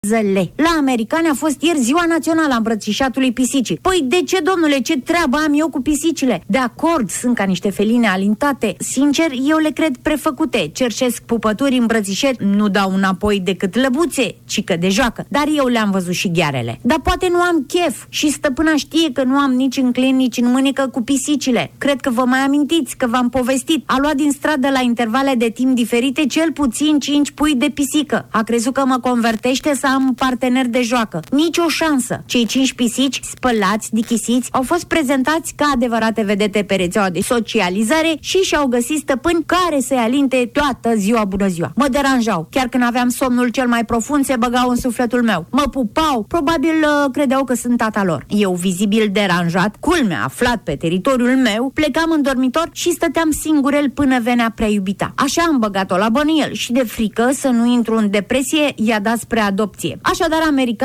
La americani a fost ieri ziua națională a îmbrățișatului pisicii. Păi de ce, domnule, ce treabă am eu cu pisicile? De acord, sunt ca niște feline alintate. Sincer, eu le cred prefăcute. Cerșesc pupături, îmbrățișeri, nu dau înapoi decât lăbuțe, cică de joacă. Dar eu le-am văzut și ghearele. Dar poate nu am chef și stăpâna știe că nu am nici în clen, nici în mânecă cu pisicile. Cred că vă mai amintiți că v-am povestit. A luat din stradă la intervale de timp diferite cel puțin 5 pui de pisică. A crezut că mă convertește să am partener de joacă. Nici o șansă. Cei 5 pisici, spălați, dichisiți, au fost prezentați ca adevărate vedete pe rețeaua de socializare și și-au găsit stăpâni care să-i alinte toată ziua. Bună ziua. Mă deranjau. Chiar când aveam somnul cel mai profund, se băgau în sufletul meu. Mă pupau. Probabil credeau că sunt tata lor. Eu, vizibil deranjat, culmea aflat pe teritoriul meu, plecam în dormitor și stăteam singurel până venea prea iubita. Așa am băgat-o la bănuiel și de frică să nu intru în depresie, i-a dat spre adopție. Așadar, american